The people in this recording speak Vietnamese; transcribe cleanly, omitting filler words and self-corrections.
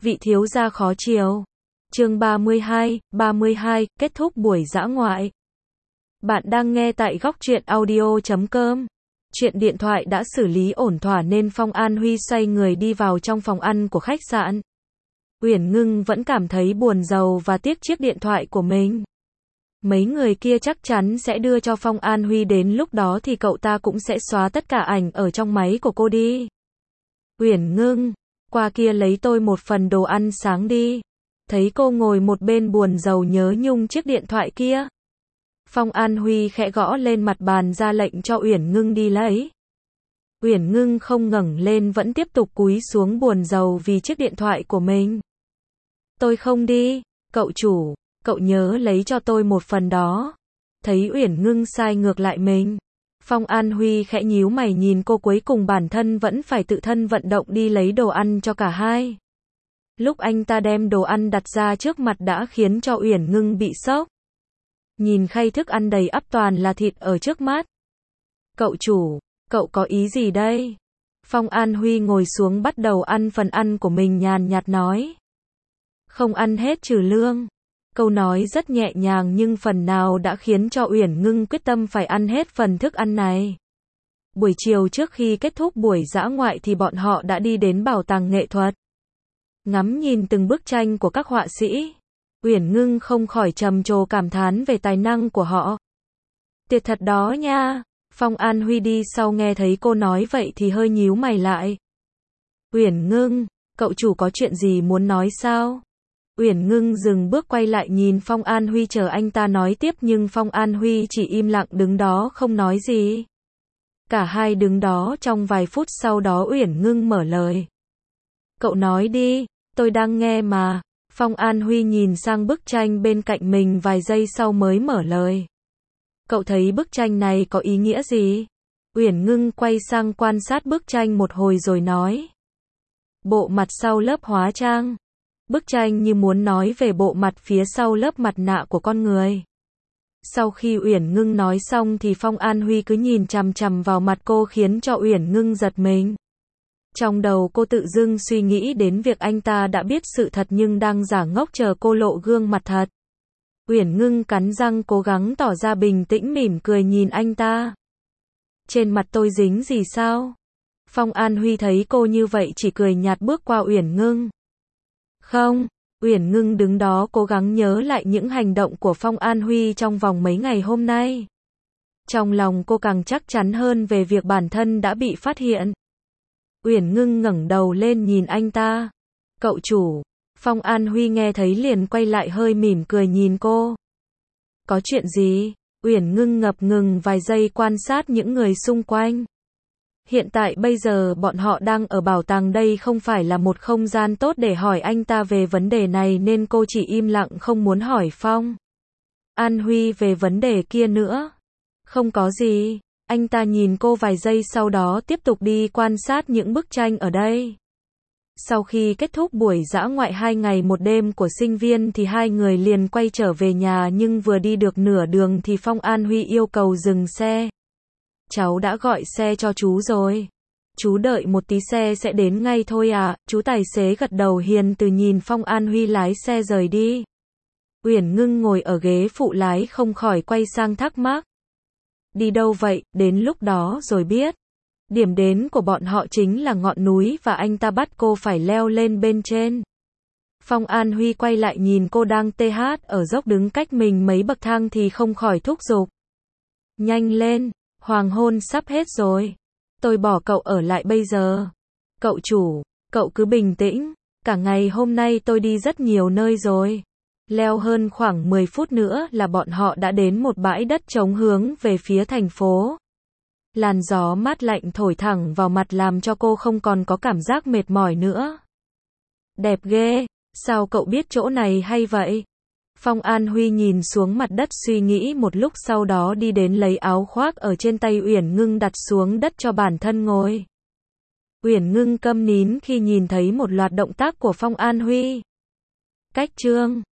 Vị thiếu gia khó chiều. Chương 32, kết thúc buổi dã ngoại. Bạn đang nghe tại góc truyện audio.com. Chuyện điện thoại đã xử lý ổn thỏa nên Phong An Huy xoay người đi vào trong phòng ăn của khách sạn. Uyển Ngưng vẫn cảm thấy buồn rầu và tiếc chiếc điện thoại của mình. Mấy người kia chắc chắn sẽ đưa cho Phong An Huy, đến lúc đó thì cậu ta cũng sẽ xóa tất cả ảnh ở trong máy của cô đi. Uyển Ngưng, qua kia lấy tôi một phần đồ ăn sáng đi. Thấy cô ngồi một bên buồn rầu nhớ nhung chiếc điện thoại kia. Phong An Huy khẽ gõ lên mặt bàn ra lệnh cho Uyển Ngưng đi lấy. Uyển Ngưng không ngẩng lên, vẫn tiếp tục cúi xuống buồn rầu vì chiếc điện thoại của mình. Tôi không đi, cậu chủ, cậu nhớ lấy cho tôi một phần đó. Thấy Uyển Ngưng sai ngược lại mình, Phong An Huy khẽ nhíu mày nhìn cô, cuối cùng bản thân vẫn phải tự thân vận động đi lấy đồ ăn cho cả hai. Lúc anh ta đem đồ ăn đặt ra trước mặt đã khiến cho Uyển Ngưng bị sốc. Nhìn khay thức ăn đầy ắp toàn là thịt ở trước mắt. Cậu chủ, cậu có ý gì đây? Phong An Huy ngồi xuống bắt đầu ăn phần ăn của mình, nhàn nhạt nói. Không ăn hết trừ lương. Câu nói rất nhẹ nhàng nhưng phần nào đã khiến cho Uyển Ngưng quyết tâm phải ăn hết phần thức ăn này. Buổi chiều trước khi kết thúc buổi dã ngoại thì bọn họ đã đi đến bảo tàng nghệ thuật. Ngắm nhìn từng bức tranh của các họa sĩ, Uyển Ngưng không khỏi trầm trồ cảm thán về tài năng của họ. Tuyệt thật đó nha. Phong An Huy đi sau nghe thấy cô nói vậy thì hơi nhíu mày lại. Uyển Ngưng, cậu chủ có chuyện gì muốn nói sao? Uyển Ngưng dừng bước quay lại nhìn Phong An Huy chờ anh ta nói tiếp, nhưng Phong An Huy chỉ im lặng đứng đó không nói gì. Cả hai đứng đó trong vài phút, sau đó Uyển Ngưng mở lời. Cậu nói đi, tôi đang nghe mà. Phong An Huy nhìn sang bức tranh bên cạnh mình vài giây sau mới mở lời. Cậu thấy bức tranh này có ý nghĩa gì? Uyển Ngưng quay sang quan sát bức tranh một hồi rồi nói. Bộ mặt sau lớp hóa trang. Bức tranh như muốn nói về bộ mặt phía sau lớp mặt nạ của con người. Sau khi Uyển Ngưng nói xong thì Phong An Huy cứ nhìn chằm chằm vào mặt cô khiến cho Uyển Ngưng giật mình. Trong đầu cô tự dưng suy nghĩ đến việc anh ta đã biết sự thật nhưng đang giả ngốc chờ cô lộ gương mặt thật. Uyển Ngưng cắn răng cố gắng tỏ ra bình tĩnh, mỉm cười nhìn anh ta. Trên mặt tôi dính gì sao? Phong An Huy thấy cô như vậy chỉ cười nhạt bước qua Uyển Ngưng. Không. Uyển Ngưng đứng đó cố gắng nhớ lại những hành động của Phong An Huy trong vòng mấy ngày hôm nay. Trong lòng cô càng chắc chắn hơn về việc bản thân đã bị phát hiện. Uyển Ngưng ngẩng đầu lên nhìn anh ta. Cậu chủ. Phong An Huy nghe thấy liền quay lại hơi mỉm cười nhìn cô. Có chuyện gì? Uyển Ngưng ngập ngừng vài giây quan sát những người xung quanh. Hiện tại bây giờ bọn họ đang ở bảo tàng, đây không phải là một không gian tốt để hỏi anh ta về vấn đề này nên cô chỉ im lặng không muốn hỏi Phong An Huy về vấn đề kia nữa. Không có gì. Anh ta nhìn cô vài giây sau đó tiếp tục đi quan sát những bức tranh ở đây. Sau khi kết thúc buổi dã ngoại 2 ngày 1 đêm của sinh viên thì hai người liền quay trở về nhà, nhưng vừa đi được nửa đường thì Phong An Huy yêu cầu dừng xe. Cháu đã gọi xe cho chú rồi. Chú đợi một tí xe sẽ đến ngay thôi à. Chú tài xế gật đầu hiền từ nhìn Phong An Huy lái xe rời đi. Uyển Ngưng ngồi ở ghế phụ lái không khỏi quay sang thắc mắc. Đi đâu vậy? Đến lúc đó rồi biết. Điểm đến của bọn họ chính là ngọn núi và anh ta bắt cô phải leo lên bên trên. Phong An Huy quay lại nhìn cô đang ở dốc đứng cách mình mấy bậc thang thì không khỏi thúc giục. Nhanh lên, hoàng hôn sắp hết rồi. Tôi bỏ cậu ở lại bây giờ. Cậu chủ, cậu cứ bình tĩnh. Cả ngày hôm nay tôi đi rất nhiều nơi rồi. Leo hơn khoảng 10 phút nữa là bọn họ đã đến một bãi đất trống hướng về phía thành phố. Làn gió mát lạnh thổi thẳng vào mặt làm cho cô không còn có cảm giác mệt mỏi nữa. Đẹp ghê, sao cậu biết chỗ này hay vậy? Phong An Huy nhìn xuống mặt đất suy nghĩ một lúc, sau đó đi đến lấy áo khoác ở trên tay Uyển Ngưng đặt xuống đất cho bản thân ngồi. Uyển Ngưng câm nín khi nhìn thấy một loạt động tác của Phong An Huy. Cách chương